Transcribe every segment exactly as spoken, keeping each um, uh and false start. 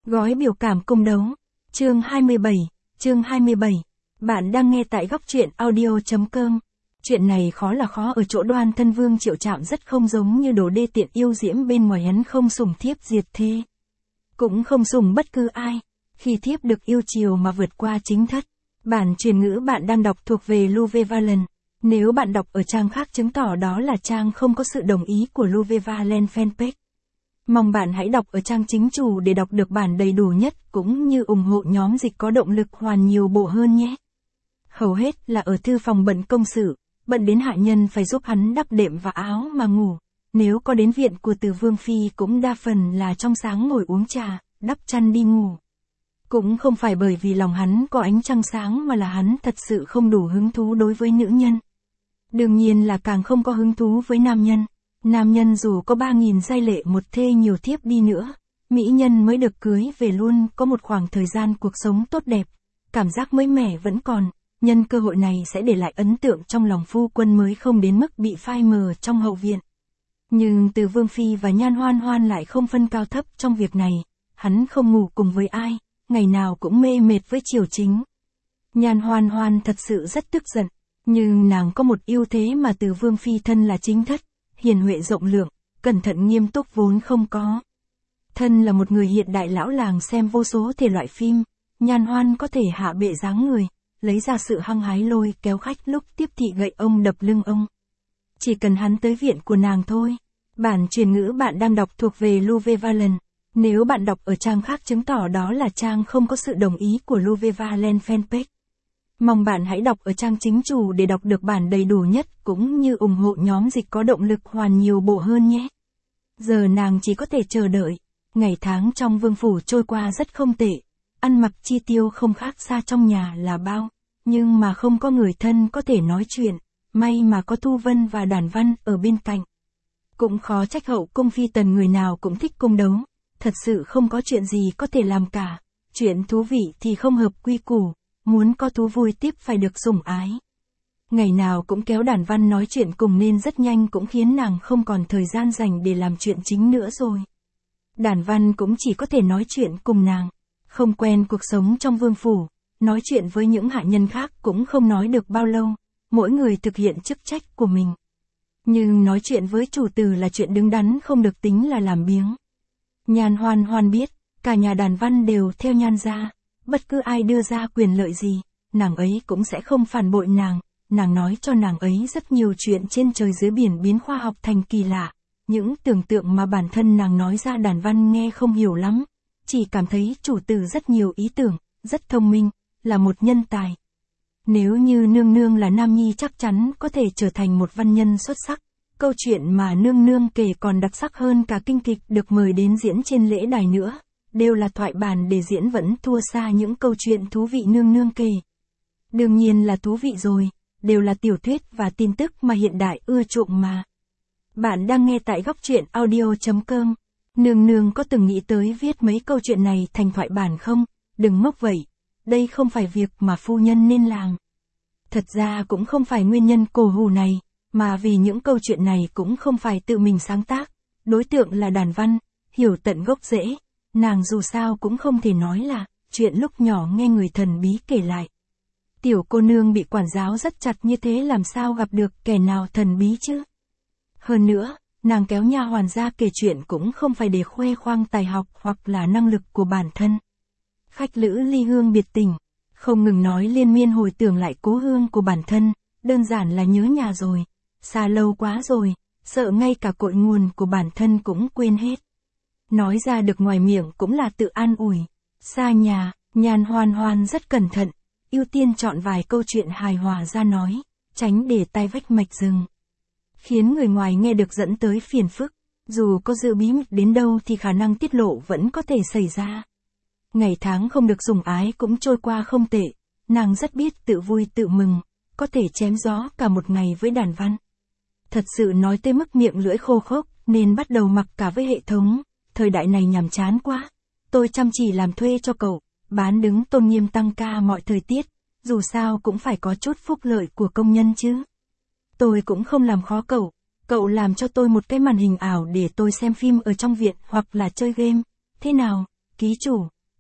Gói biểu cảm cung đấu. Chương hai mươi bảy. Chương hai mươi bảy. Bạn đang nghe tại góc truyện audio chấm com. Chuyện này khó là khó ở chỗ Đoan Thân Vương Triệu Trạm rất không giống như đồ đê tiện yêu diễm bên ngoài, hắn không sủng thiếp diệt thê, cũng không sủng bất cứ ai. Khi thiếp được yêu chiều mà vượt qua chính thất. Bản truyền ngữ bạn đang đọc thuộc về Luve Valen. Nếu bạn đọc ở trang khác chứng tỏ đó là trang không có sự đồng ý của Luve Valen fanpage. Mong bạn hãy đọc ở trang chính chủ để đọc được bản đầy đủ nhất, cũng như ủng hộ nhóm dịch có động lực hoàn nhiều bộ hơn nhé. Hầu hết là ở thư phòng bận công sự, bận đến hạ nhân phải giúp hắn đắp đệm và áo mà ngủ. Nếu có đến viện của Từ Vương Phi cũng đa phần là trong sáng ngồi uống trà, đắp chăn đi ngủ. Cũng không phải bởi vì lòng hắn có ánh trăng sáng mà là hắn thật sự không đủ hứng thú đối với nữ nhân. Đương nhiên là càng không có hứng thú với nam nhân. Nam nhân dù có ba nghìn giai lệ một thê nhiều thiếp đi nữa, mỹ nhân mới được cưới về luôn có một khoảng thời gian cuộc sống tốt đẹp, cảm giác mới mẻ vẫn còn, nhân cơ hội này sẽ để lại ấn tượng trong lòng phu quân mới không đến mức bị phai mờ trong hậu viện. Nhưng Từ Vương Phi và Nhan Hoan Hoan lại không phân cao thấp trong việc này, hắn không ngủ cùng với ai, ngày nào cũng mê mệt với Triều Chính. Nhan Hoan Hoan thật sự rất tức giận, nhưng nàng có một ưu thế mà Từ Vương Phi thân là chính thất, hiền huệ rộng lượng, cẩn thận nghiêm túc vốn không có. Thân là một người hiện đại lão làng xem vô số thể loại phim, Nhan Hoan có thể hạ bệ dáng người, lấy ra sự hăng hái lôi kéo khách lúc tiếp thị gậy ông đập lưng ông. Chỉ cần hắn tới viện của nàng thôi. Bản truyền ngữ bạn đang đọc thuộc về Luve Valen. Nếu bạn đọc ở trang khác chứng tỏ đó là trang không có sự đồng ý của Luve Valen fanpage. Mong bạn hãy đọc ở trang chính chủ để đọc được bản đầy đủ nhất, cũng như ủng hộ nhóm dịch có động lực hoàn nhiều bộ hơn nhé. Giờ nàng chỉ có thể chờ đợi. Ngày tháng trong vương phủ trôi qua rất không tệ. Ăn mặc chi tiêu không khác xa trong nhà là bao. Nhưng mà không có người thân có thể nói chuyện. May mà có Thu Vân và Đản Văn ở bên cạnh. Cũng khó trách hậu cung phi tần người nào cũng thích cung đấu. Thật sự không có chuyện gì có thể làm cả. Chuyện thú vị thì không hợp quy củ. Muốn có thú vui tiếp phải được sủng ái. Ngày nào cũng kéo Đản Văn nói chuyện cùng nên rất nhanh cũng khiến nàng không còn thời gian dành để làm chuyện chính nữa rồi. Đản Văn cũng chỉ có thể nói chuyện cùng nàng. Không quen cuộc sống trong vương phủ, nói chuyện với những hạ nhân khác cũng không nói được bao lâu. Mỗi người thực hiện chức trách của mình. Nhưng nói chuyện với chủ tử là chuyện đứng đắn không được tính là làm biếng. Nhan Hoan Hoan biết, cả nhà Đản Văn đều theo Nhan gia. Bất cứ ai đưa ra quyền lợi gì, nàng ấy cũng sẽ không phản bội nàng. Nàng nói cho nàng ấy rất nhiều chuyện trên trời dưới biển biến khoa học thành kỳ lạ. Những tưởng tượng mà bản thân nàng nói ra Đản Văn nghe không hiểu lắm. Chỉ cảm thấy chủ tử rất nhiều ý tưởng, rất thông minh, là một nhân tài. Nếu như nương nương là nam nhi chắc chắn có thể trở thành một văn nhân xuất sắc. Câu chuyện mà nương nương kể còn đặc sắc hơn cả kinh kịch được mời đến diễn trên lễ đài nữa. Đều là thoại bản để diễn vẫn thua xa những câu chuyện thú vị nương nương kể. Đương nhiên là thú vị rồi, đều là tiểu thuyết và tin tức mà hiện đại ưa chuộng mà. Bạn đang nghe tại góc truyện audio chấm com. Nương nương có từng nghĩ tới viết mấy câu chuyện này thành thoại bản không? Đừng ngốc vậy, đây không phải việc mà phu nhân nên làm. Thật ra cũng không phải nguyên nhân cổ hủ này, mà vì những câu chuyện này cũng không phải tự mình sáng tác. Đối tượng là Đản Văn, hiểu tận gốc rễ. Nàng dù sao cũng không thể nói là chuyện lúc nhỏ nghe người thần bí kể lại. Tiểu cô nương bị quản giáo rất chặt như thế làm sao gặp được kẻ nào thần bí chứ? Hơn nữa, nàng kéo nha hoàn ra kể chuyện cũng không phải để khoe khoang tài học hoặc là năng lực của bản thân. Khách lữ ly hương biệt tình, không ngừng nói liên miên hồi tưởng lại cố hương của bản thân, đơn giản là nhớ nhà rồi, xa lâu quá rồi, sợ ngay cả cội nguồn của bản thân cũng quên hết. Nói ra được ngoài miệng cũng là tự an ủi. Xa nhà, Nhan Hoan Hoan rất cẩn thận, ưu tiên chọn vài câu chuyện hài hòa ra nói, tránh để tai vách mạch rừng. Khiến người ngoài nghe được dẫn tới phiền phức, dù có giữ bí mật đến đâu thì khả năng tiết lộ vẫn có thể xảy ra. Ngày tháng không được sủng ái cũng trôi qua không tệ, nàng rất biết tự vui tự mừng, có thể chém gió cả một ngày với Đản Văn. Thật sự nói tới mức miệng lưỡi khô khốc, nên bắt đầu mặc cả với hệ thống. Thời đại này nhàm chán quá, tôi chăm chỉ làm thuê cho cậu, bán đứng tôn nghiêm tăng ca mọi thời tiết, dù sao cũng phải có chút phúc lợi của công nhân chứ. Tôi cũng không làm khó cậu, cậu làm cho tôi một cái màn hình ảo để tôi xem phim ở trong viện hoặc là chơi game. Thế nào, ký chủ,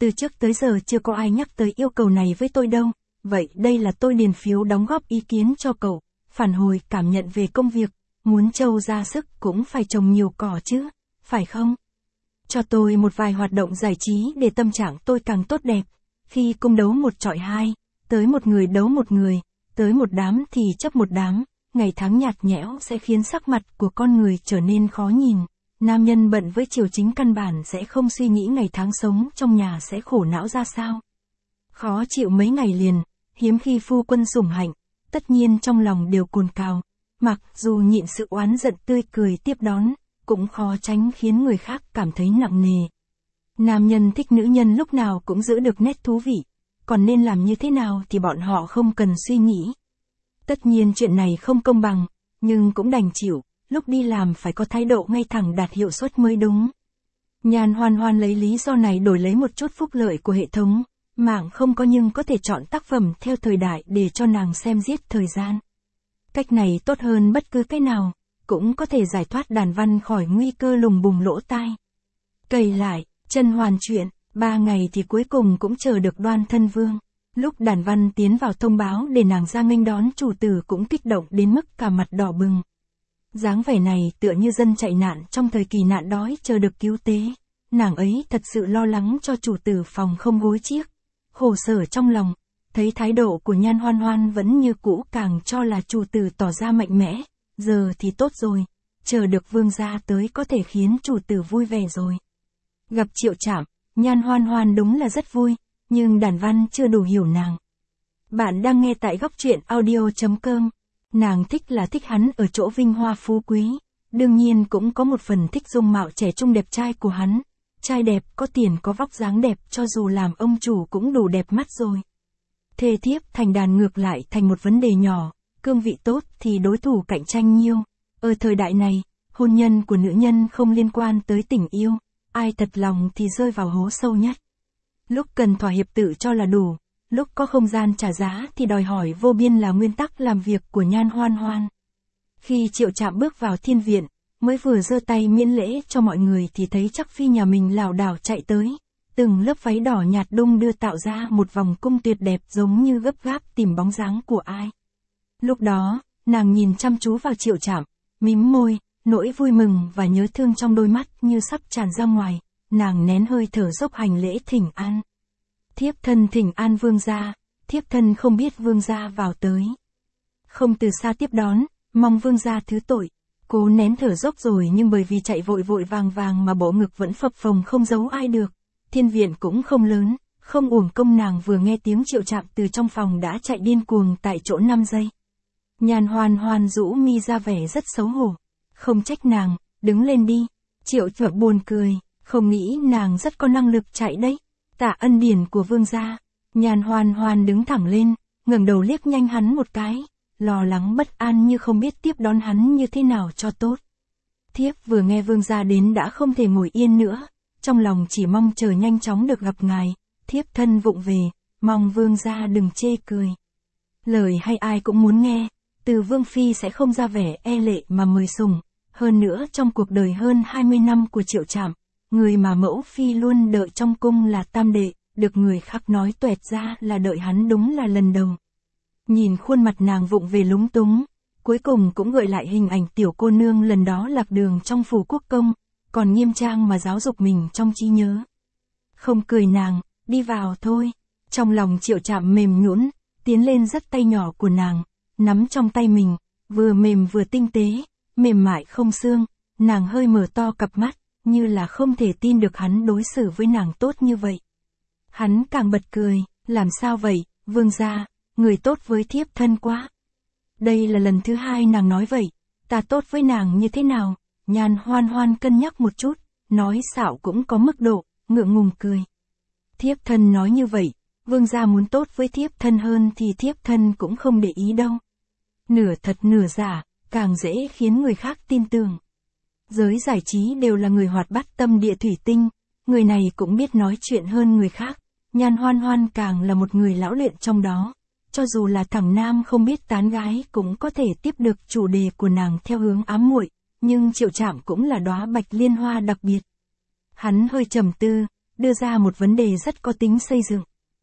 từ trước tới giờ chưa có ai nhắc tới yêu cầu này với tôi đâu, vậy đây là tôi điền phiếu đóng góp ý kiến cho cậu, phản hồi cảm nhận về công việc, muốn trâu ra sức cũng phải trồng nhiều cỏ chứ, phải không? Cho tôi một vài hoạt động giải trí để tâm trạng tôi càng tốt đẹp, khi cung đấu một chọi hai, tới một người đấu một người, tới một đám thì chấp một đám, ngày tháng nhạt nhẽo sẽ khiến sắc mặt của con người trở nên khó nhìn. Nam nhân bận với triều chính căn bản sẽ không suy nghĩ ngày tháng sống trong nhà sẽ khổ não ra sao. Khó chịu mấy ngày liền, hiếm khi phu quân sủng hạnh, tất nhiên trong lòng đều cồn cào, mặc dù nhịn sự oán giận tươi cười tiếp đón, cũng khó tránh khiến người khác cảm thấy nặng nề. Nam nhân thích nữ nhân lúc nào cũng giữ được nét thú vị, còn nên làm như thế nào thì bọn họ không cần suy nghĩ. Tất nhiên chuyện này không công bằng, nhưng cũng đành chịu, lúc đi làm phải có thái độ ngay thẳng đạt hiệu suất mới đúng. Nhan Hoan Hoan lấy lý do này đổi lấy một chút phúc lợi của hệ thống, mạng không có nhưng có thể chọn tác phẩm theo thời đại để cho nàng xem giết thời gian. Cách này tốt hơn bất cứ cái nào, cũng có thể giải thoát đàn văn khỏi nguy cơ lùng bùng lỗ tai. Cày lại, chân hoàn chuyện, ba ngày thì cuối cùng cũng chờ được Đoan Thân Vương. Lúc đàn văn tiến vào thông báo để nàng ra nghênh đón chủ tử cũng kích động đến mức cả mặt đỏ bừng. Dáng vẻ này tựa như dân chạy nạn trong thời kỳ nạn đói chờ được cứu tế. Nàng ấy thật sự lo lắng cho chủ tử phòng không gối chiếc. Khổ sở trong lòng, thấy thái độ của Nhan Hoan Hoan vẫn như cũ càng cho là chủ tử tỏ ra mạnh mẽ. Giờ thì tốt rồi, chờ được vương gia tới có thể khiến chủ tử vui vẻ rồi. Gặp Triệu Trạm, Nhan Hoan Hoan đúng là rất vui, nhưng đàn văn chưa đủ hiểu nàng. Bạn đang nghe tại góc truyện audio chấm com. Nàng thích là thích hắn ở chỗ vinh hoa phú quý, đương nhiên cũng có một phần thích dung mạo trẻ trung đẹp trai của hắn. Trai đẹp, có tiền có vóc dáng đẹp, cho dù làm ông chủ cũng đủ đẹp mắt rồi. Thê thiếp thành đàn ngược lại thành một vấn đề nhỏ, cương vị tốt thì đối thủ cạnh tranh nhiêu. Ở thời đại này, hôn nhân của nữ nhân không liên quan tới tình yêu, ai thật lòng thì rơi vào hố sâu nhất. Lúc cần thỏa hiệp tự cho là đủ, lúc có không gian trả giá thì đòi hỏi vô biên là nguyên tắc làm việc của Nhan Hoan Hoan. Khi Triệu Trạm bước vào thiên viện, mới vừa giơ tay miễn lễ cho mọi người thì thấy chắc phi nhà mình lảo đảo chạy tới, từng lớp váy đỏ nhạt đung đưa tạo ra một vòng cung tuyệt đẹp giống như gấp gáp tìm bóng dáng của ai. Lúc đó, nàng nhìn chăm chú vào Triệu Trạm, mím môi, nỗi vui mừng và nhớ thương trong đôi mắt như sắp tràn ra ngoài, nàng nén hơi thở dốc hành lễ thỉnh an. Thiếp thân thỉnh an vương gia, thiếp thân không biết vương gia vào tới. Không từ xa tiếp đón, mong vương gia thứ tội. Cố nén thở dốc rồi nhưng bởi vì chạy vội vội vàng vàng mà bộ ngực vẫn phập phồng không giấu ai được. Thiên viện cũng không lớn, không uổng công nàng vừa nghe tiếng Triệu Trạm từ trong phòng đã chạy điên cuồng tại chỗ năm giây. Nhan Hoan Hoan rũ mi ra vẻ rất xấu hổ. Không trách nàng, đứng lên đi. Triệu Trạm buồn cười, không nghĩ nàng rất có năng lực chạy đấy. Tạ ân điển của vương gia. Nhan Hoan Hoan đứng thẳng lên, ngẩng đầu liếc nhanh hắn một cái, lo lắng bất an như không biết tiếp đón hắn như thế nào cho tốt. Thiếp vừa nghe vương gia đến đã không thể ngồi yên nữa, trong lòng chỉ mong chờ nhanh chóng được gặp ngài, thiếp thân vụng về, mong vương gia đừng chê cười. Lời hay ai cũng muốn nghe, từ vương phi sẽ không ra vẻ e lệ mà mời sủng, hơn nữa trong cuộc đời hơn hai mươi năm của Triệu Trạm, người mà mẫu phi luôn đợi trong cung là tam đệ, được người khác nói tuẹt ra là đợi hắn đúng là lần đầu. Nhìn khuôn mặt nàng vụng về lúng túng, cuối cùng cũng gợi lại hình ảnh tiểu cô nương lần đó lạc đường trong phủ quốc công, còn nghiêm trang mà giáo dục mình trong trí nhớ. Không cười nàng, đi vào thôi. Trong lòng Triệu Trạm mềm nhũn, tiến lên dắt tay nhỏ của nàng, nắm trong tay mình, vừa mềm vừa tinh tế, mềm mại không xương, nàng hơi mở to cặp mắt, như là không thể tin được hắn đối xử với nàng tốt như vậy. Hắn càng bật cười, làm sao vậy, vương gia, người tốt với thiếp thân quá. Đây là lần thứ hai nàng nói vậy, ta tốt với nàng như thế nào? Nhan Hoan Hoan cân nhắc một chút, nói xạo cũng có mức độ, ngượng ngùng cười. Thiếp thân nói như vậy, vương gia muốn tốt với thiếp thân hơn thì thiếp thân cũng không để ý đâu. Nửa thật nửa giả, càng dễ khiến người khác tin tưởng. Giới giải trí đều là người hoạt bát tâm địa thủy tinh, người này cũng biết nói chuyện hơn người khác, Nhan Hoan Hoan càng là một người lão luyện trong đó. Cho dù là thằng nam không biết tán gái cũng có thể tiếp được chủ đề của nàng theo hướng ám muội, nhưng Triệu Trạm cũng là đóa bạch liên hoa đặc biệt. Hắn hơi trầm tư, đưa ra một vấn đề rất có tính xây dựng.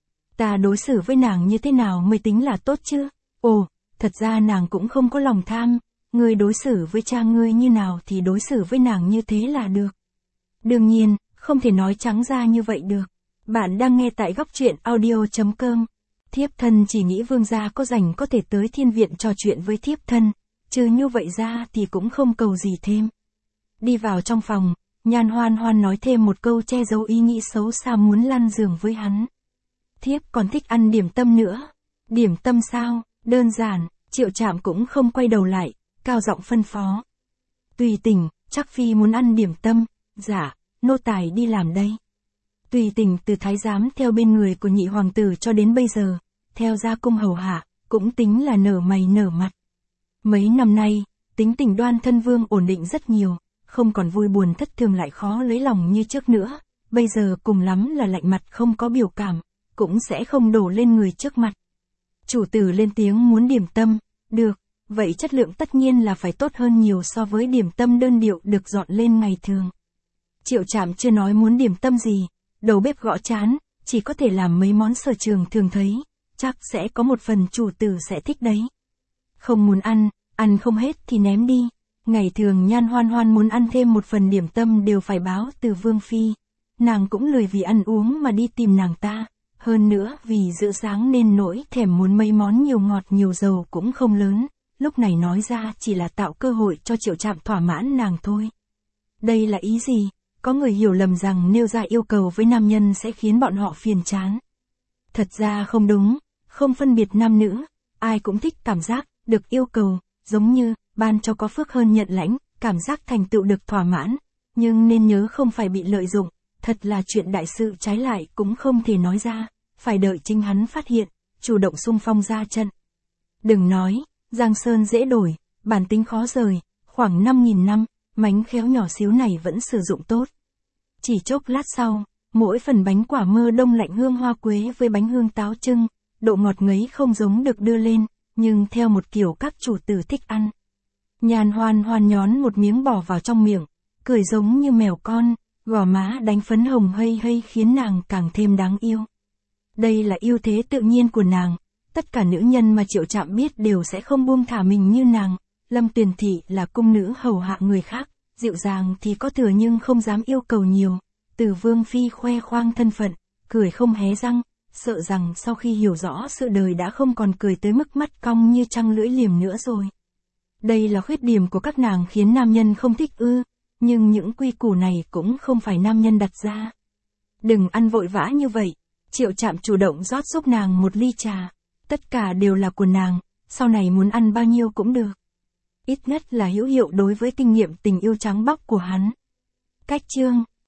Ta đối xử với nàng như thế nào mới tính là tốt chứ? Ồ, thật ra nàng cũng không có lòng tham, ngươi đối xử với cha ngươi như nào thì đối xử với nàng như thế là được. Đương nhiên, không thể nói trắng ra như vậy được. Bạn đang nghe tại góc truyện audio chấm com. Thiếp thân chỉ nghĩ vương gia có rảnh có thể tới thiên viện trò chuyện với thiếp thân, trừ như vậy ra thì cũng không cầu gì thêm. Đi vào trong phòng, Nhan Hoan Hoan nói thêm một câu che giấu ý nghĩ xấu xa muốn lăn giường với hắn. Thiếp còn thích ăn điểm tâm nữa. Điểm tâm sao? Đơn giản, Triệu Trạm cũng không quay đầu lại, cao giọng phân phó. Tùy Tình, chắc phi muốn ăn điểm tâm. Dạ, nô tài đi làm đây. Tùy Tình từ thái giám theo bên người của nhị hoàng tử cho đến bây giờ, theo gia cung hầu hạ, cũng tính là nở mày nở mặt. Mấy năm nay, tính tình Đoan Thân Vương ổn định rất nhiều, không còn vui buồn thất thường lại khó lấy lòng như trước nữa, bây giờ cùng lắm là lạnh mặt không có biểu cảm, cũng sẽ không đổ lên người trước mặt. Chủ tử lên tiếng muốn điểm tâm, được, vậy chất lượng tất nhiên là phải tốt hơn nhiều so với điểm tâm đơn điệu được dọn lên ngày thường. Triệu Trạm chưa nói muốn điểm tâm gì, đầu bếp gõ chán, chỉ có thể làm mấy món sở trường thường thấy, chắc sẽ có một phần chủ tử sẽ thích đấy. Không muốn ăn, ăn không hết thì ném đi. Ngày thường Nhan Hoan Hoan muốn ăn thêm một phần điểm tâm đều phải báo từ Vương Phi. Nàng cũng lười vì ăn uống mà đi tìm nàng ta. Hơn nữa vì dự sáng nên nỗi thèm muốn mấy món nhiều ngọt nhiều dầu cũng không lớn. Lúc này nói ra chỉ là tạo cơ hội cho Triệu Trạm thỏa mãn nàng thôi. Đây là ý gì? Có người hiểu lầm rằng nêu ra yêu cầu với nam nhân sẽ khiến bọn họ phiền chán. Thật ra không đúng, không phân biệt nam nữ, ai cũng thích cảm giác được yêu cầu, giống như ban cho có phước hơn nhận lãnh, cảm giác thành tựu được thỏa mãn, nhưng nên nhớ không phải bị lợi dụng, thật là chuyện đại sự trái lại cũng không thể nói ra, phải đợi chính hắn phát hiện, chủ động xung phong ra trận. Đừng nói, Giang Sơn dễ đổi, bản tính khó rời, khoảng năm nghìn năm, mánh khéo nhỏ xíu này vẫn sử dụng tốt. Chỉ chốc lát sau, mỗi phần bánh quả mơ đông lạnh hương hoa quế với bánh hương táo trưng, độ ngọt ngấy không giống được đưa lên, nhưng theo một kiểu các chủ tử thích ăn. Nhan Hoan Hoan nhón một miếng bỏ vào trong miệng, cười giống như mèo con, gò má đánh phấn hồng hây hây khiến nàng càng thêm đáng yêu. Đây là ưu thế tự nhiên của nàng, tất cả nữ nhân mà Triệu Trạm biết đều sẽ không buông thả mình như nàng. Lâm Tuyền Thị là cung nữ hầu hạ người khác, dịu dàng thì có thừa nhưng không dám yêu cầu nhiều. Từ Vương Phi khoe khoang thân phận, cười không hé răng, sợ rằng sau khi hiểu rõ sự đời đã không còn cười tới mức mắt cong như trăng lưỡi liềm nữa rồi. Đây là khuyết điểm của các nàng khiến nam nhân không thích ư, nhưng những quy củ này cũng không phải nam nhân đặt ra. Đừng ăn vội vã như vậy, Triệu Trạm chủ động rót giúp nàng một ly trà, tất cả đều là của nàng, sau này muốn ăn bao nhiêu cũng được. Ít nhất là hữu hiệu đối với kinh nghiệm tình yêu trắng bóc của hắn. Cách chương